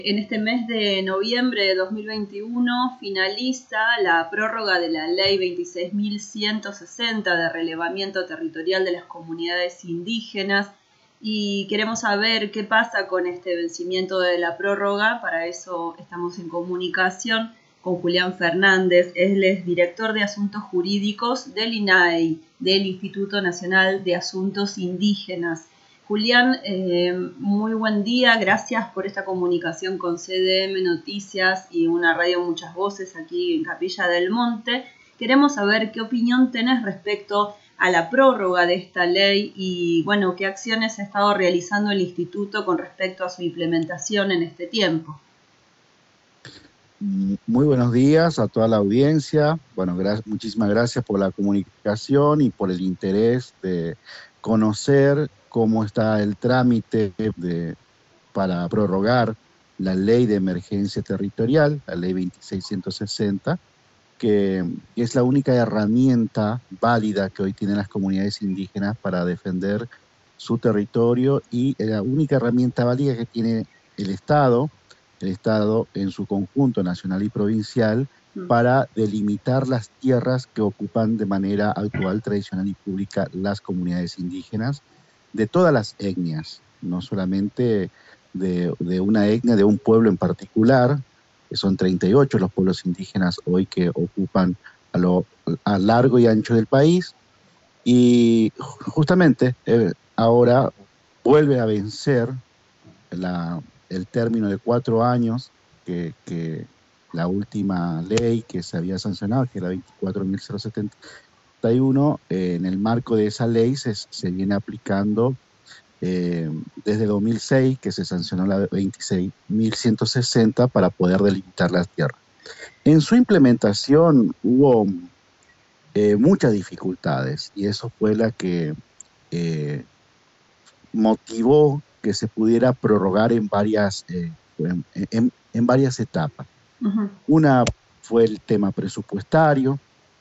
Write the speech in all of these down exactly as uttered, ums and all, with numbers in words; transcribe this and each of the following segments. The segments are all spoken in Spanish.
En este mes de noviembre de dos mil veintiuno finaliza la prórroga de la Ley veintiséis mil ciento sesenta de relevamiento territorial de las comunidades indígenas y queremos saber qué pasa con este vencimiento de la prórroga. Para eso estamos en comunicación con Julián Fernández. Él es director de Asuntos Jurídicos del I N A I, del Instituto Nacional de Asuntos Indígenas. Julián, eh, muy buen día, gracias por esta comunicación con C D M Noticias y una radio Muchas Voces aquí en Capilla del Monte. Queremos saber qué opinión tenés respecto a la prórroga de esta ley y, bueno, qué acciones ha estado realizando el Instituto con respecto a su implementación en este tiempo. Muy buenos días a toda la audiencia. Bueno, gra- muchísimas gracias por la comunicación y por el interés de conocer cómo está el trámite de, para prorrogar la ley de emergencia territorial, la ley veintiséis mil ciento sesenta, que es la única herramienta válida que hoy tienen las comunidades indígenas para defender su territorio y la única herramienta válida que tiene el Estado, el Estado en su conjunto nacional y provincial, para delimitar las tierras que ocupan de manera actual, tradicional y pública las comunidades indígenas de todas las etnias, no solamente de, de una etnia, de un pueblo en particular, que son treinta y ocho los pueblos indígenas hoy que ocupan a lo a largo y ancho del país, y justamente eh, ahora vuelve a vencer la, el término de cuatro años que, que la última ley que se había sancionado, que era veinticuatro mil setenta y uno, eh, en el marco de esa ley se, se viene aplicando eh, desde dos mil seis, que se sancionó la veintiséis mil ciento sesenta para poder delimitar las tierras. En su implementación hubo eh, muchas dificultades y eso fue la que eh, motivó que se pudiera prorrogar en varias, eh, en, en, en varias etapas. Uh-huh. Una fue el tema presupuestario,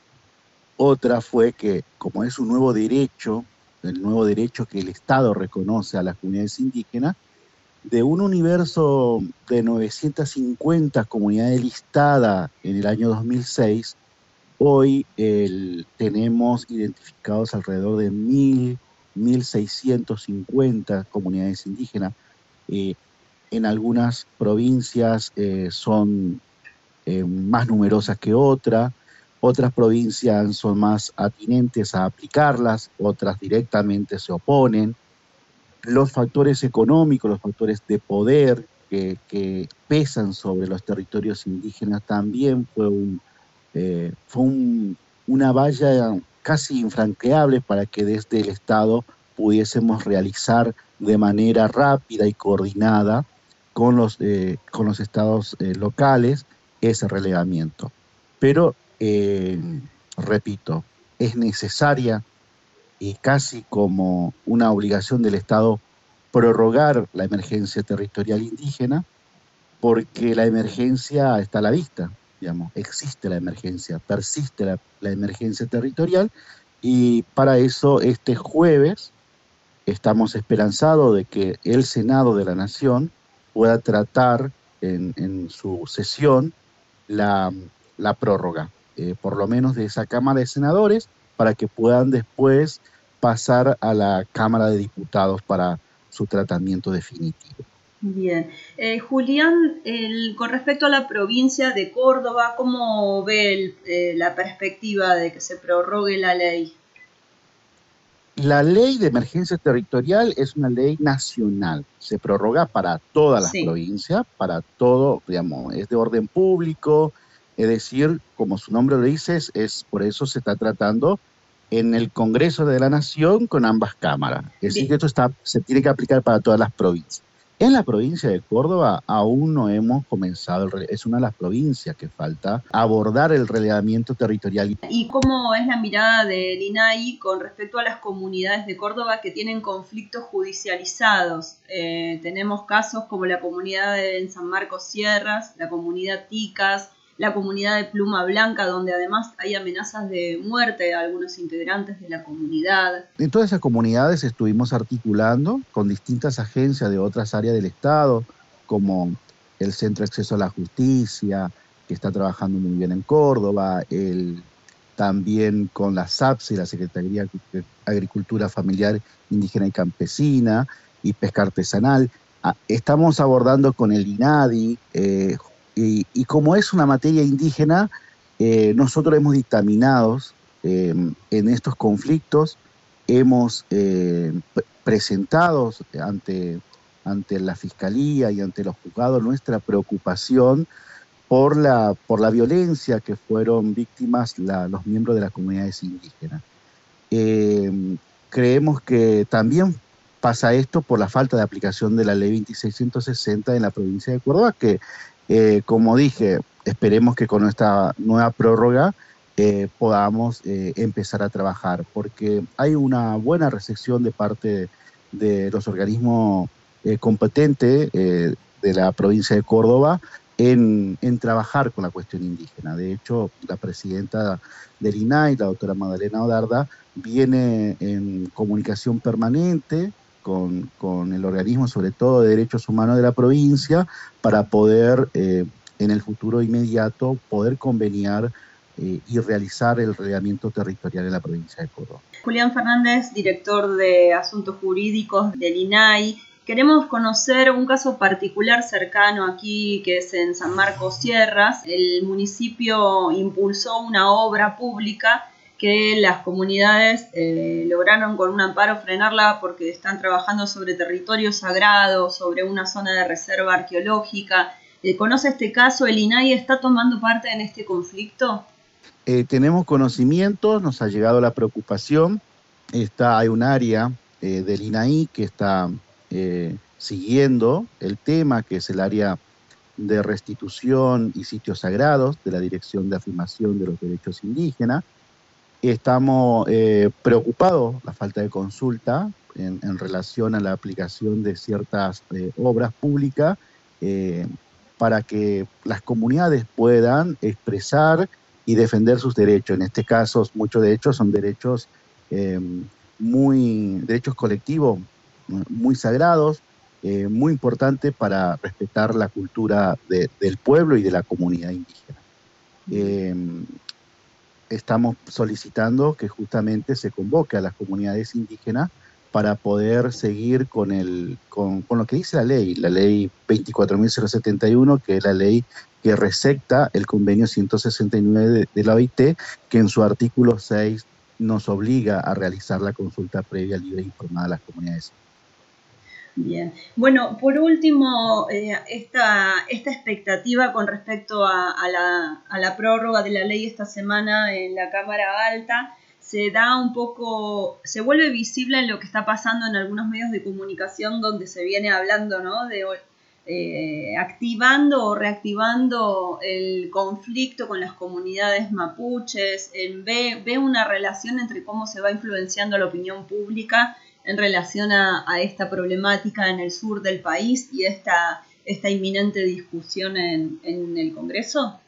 otra fue que, como es un nuevo derecho, el nuevo derecho que el Estado reconoce a las comunidades indígenas, de un universo de novecientas cincuenta comunidades listadas en el año dos mil seis, hoy el, tenemos identificados alrededor de mil, mil seiscientas cincuenta comunidades indígenas. Eh, en algunas provincias eh, son eh, más numerosas que otras, otras provincias son más atinentes a aplicarlas, otras directamente se oponen. Los factores económicos, los factores de poder que, que pesan sobre los territorios indígenas también fue, un, eh, fue un, una valla casi infranqueable para que desde el Estado pudiésemos realizar de manera rápida y coordinada con los, eh, con los estados eh, locales ese relevamiento. Pero, eh, repito, es necesaria y casi como una obligación del Estado prorrogar la emergencia territorial indígena, porque la emergencia está a la vista, digamos, existe la emergencia, persiste la, la emergencia territorial, y para eso este jueves estamos esperanzados de que el Senado de la Nación pueda tratar en, en su sesión la, la prórroga, eh, por lo menos de esa Cámara de Senadores, para que puedan después pasar a la Cámara de Diputados para su tratamiento definitivo. Bien. Eh, Julián, el, con respecto a la provincia de Córdoba, ¿cómo ve el, eh, la perspectiva de que se prorrogue la ley? La ley de emergencia territorial es una ley nacional, se prorroga para todas las sí. provincias, para todo, digamos, es de orden público, es decir, como su nombre lo dice, es, es por eso se está tratando en el Congreso de la Nación con ambas cámaras. Es decir, que esto está, se tiene que aplicar para todas las provincias. En la provincia de Córdoba aún no hemos comenzado, el, es una de las provincias que falta abordar el relevamiento territorial. ¿Y cómo es la mirada del I N A I con respecto a las comunidades de Córdoba que tienen conflictos judicializados? Eh, tenemos casos como la comunidad de San Marcos Sierras, la comunidad Ticas, la comunidad de Pluma Blanca, donde además hay amenazas de muerte a algunos integrantes de la comunidad. En todas esas comunidades estuvimos articulando con distintas agencias de otras áreas del Estado, como el Centro de Acceso a la Justicia, que está trabajando muy bien en Córdoba, el, también con la SAPSI, la Secretaría de Agricultura Familiar, Indígena y Campesina, y Pesca Artesanal. Estamos abordando con el INADI, eh, y, y como es una materia indígena, eh, nosotros hemos dictaminado eh, en estos conflictos, hemos eh, presentado ante, ante la Fiscalía y ante los juzgados nuestra preocupación por la, por la violencia que fueron víctimas la, los miembros de las comunidades indígenas. Eh, creemos que también pasa esto por la falta de aplicación de la ley veintiséis ciento sesenta en la provincia de Córdoba, que, eh, como dije, esperemos que con esta nueva prórroga eh, podamos eh, empezar a trabajar, porque hay una buena recepción de parte de, de los organismos eh, competentes eh, de la provincia de Córdoba en, en trabajar con la cuestión indígena. De hecho, la presidenta del INAI, la doctora Magdalena Odarda, viene en comunicación permanente con, con el organismo, sobre todo de derechos humanos de la provincia, para poder eh, en el futuro inmediato poder conveniar eh, y realizar el relevamiento territorial en la provincia de Córdoba. Julián Fernández, director de Asuntos Jurídicos del INAI. Queremos conocer un caso particular cercano aquí, que es en San Marcos Sierras. El municipio impulsó una obra pública que las comunidades eh, lograron con un amparo frenarla porque están trabajando sobre territorio sagrado, sobre una zona de reserva arqueológica. Eh, ¿Conoce este caso? ¿El INAI está tomando parte en este conflicto? Eh, tenemos conocimientos, nos ha llegado la preocupación. Está, hay un área eh, del INAI que está eh, siguiendo el tema, que es el área de restitución y sitios sagrados de la Dirección de Afirmación de los Derechos Indígenas. Estamos eh, preocupados, la falta de consulta en, en relación a la aplicación de ciertas eh, obras públicas eh, para que las comunidades puedan expresar y defender sus derechos. En este caso, muchos de ellos son derechos, eh, muy, derechos colectivos muy sagrados, eh, muy importantes para respetar la cultura de, del pueblo y de la comunidad indígena. Eh, Estamos solicitando que justamente se convoque a las comunidades indígenas para poder seguir con, el, con, con lo que dice la ley, la ley veinticuatro mil setenta y uno, que es la ley que recepta el convenio ciento sesenta y nueve de, de la O I T, que en su artículo seis nos obliga a realizar la consulta previa, libre e informada a las comunidades. Bien. Bueno, por último, eh, esta, esta expectativa con respecto a, a, la, a la prórroga de la ley esta semana en la Cámara Alta se da un poco, se vuelve visible en lo que está pasando en algunos medios de comunicación donde se viene hablando, ¿no?, de eh, activando o reactivando el conflicto con las comunidades mapuches. En, ve, ve una relación entre cómo se va influenciando la opinión pública en relación a, a esta problemática en el sur del país y esta, esta inminente discusión en, en el Congreso?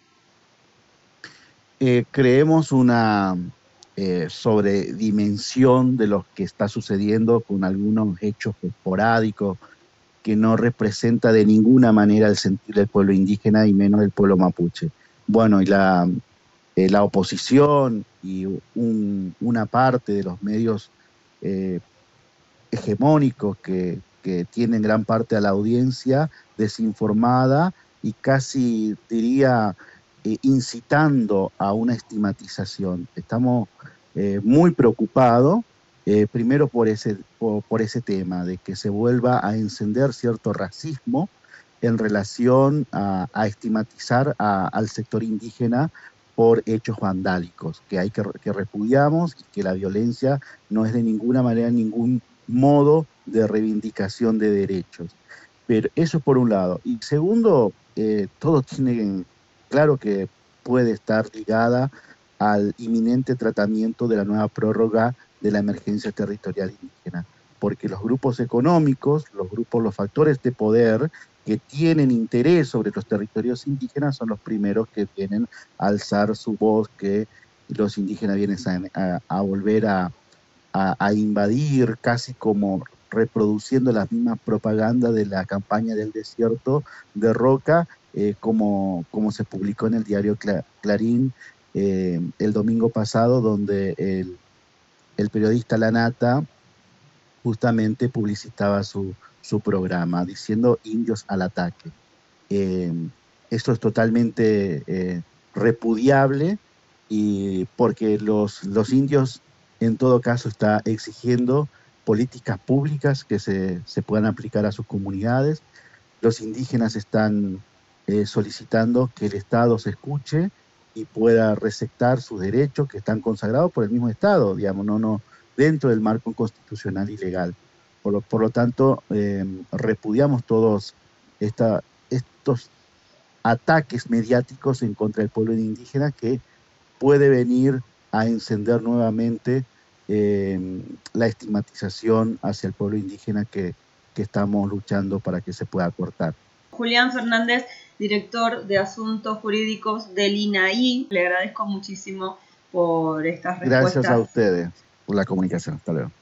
Eh, creemos una eh, sobredimensión de lo que está sucediendo con algunos hechos esporádicos que no representa de ninguna manera el sentir del pueblo indígena y menos del pueblo mapuche. Bueno, y la, eh, la oposición y un, una parte de los medios eh, hegemónicos que, que tienen gran parte de la audiencia desinformada y casi diría eh, incitando a una estigmatización. Estamos eh, muy preocupados, eh, primero por ese, por, por ese tema, de que se vuelva a encender cierto racismo en relación a, a estigmatizar a, al sector indígena por hechos vandálicos, que hay que, que repudiamos, y que la violencia no es de ninguna manera ningún modo de reivindicación de derechos. Pero eso por un lado. Y segundo, eh, todo tiene claro que puede estar ligada al inminente tratamiento de la nueva prórroga de la emergencia territorial indígena, porque los grupos económicos, los grupos, los factores de poder que tienen interés sobre los territorios indígenas son los primeros que vienen a alzar su voz, que los indígenas vienen a, a, a volver a A, a invadir casi como reproduciendo la misma propaganda de la campaña del desierto de Roca, eh, como, como se publicó en el diario Clarín eh, el domingo pasado, donde el, el periodista Lanata justamente publicitaba su, su programa, diciendo indios al ataque. Eh, esto es totalmente eh, repudiable, y porque los, los indios en todo caso está exigiendo políticas públicas que se, se puedan aplicar a sus comunidades. Los indígenas están eh, solicitando que el Estado se escuche y pueda respetar sus derechos que están consagrados por el mismo Estado, digamos, no, no, dentro del marco constitucional y legal. Por lo, por lo tanto, eh, repudiamos todos esta, estos ataques mediáticos en contra del pueblo indígena, que puede venir a encender nuevamente eh, la estigmatización hacia el pueblo indígena que, que estamos luchando para que se pueda cortar. Julián Fernández, director de Asuntos Jurídicos del I N A I, le agradezco muchísimo por estas respuestas. Gracias a ustedes por la comunicación. Hasta luego.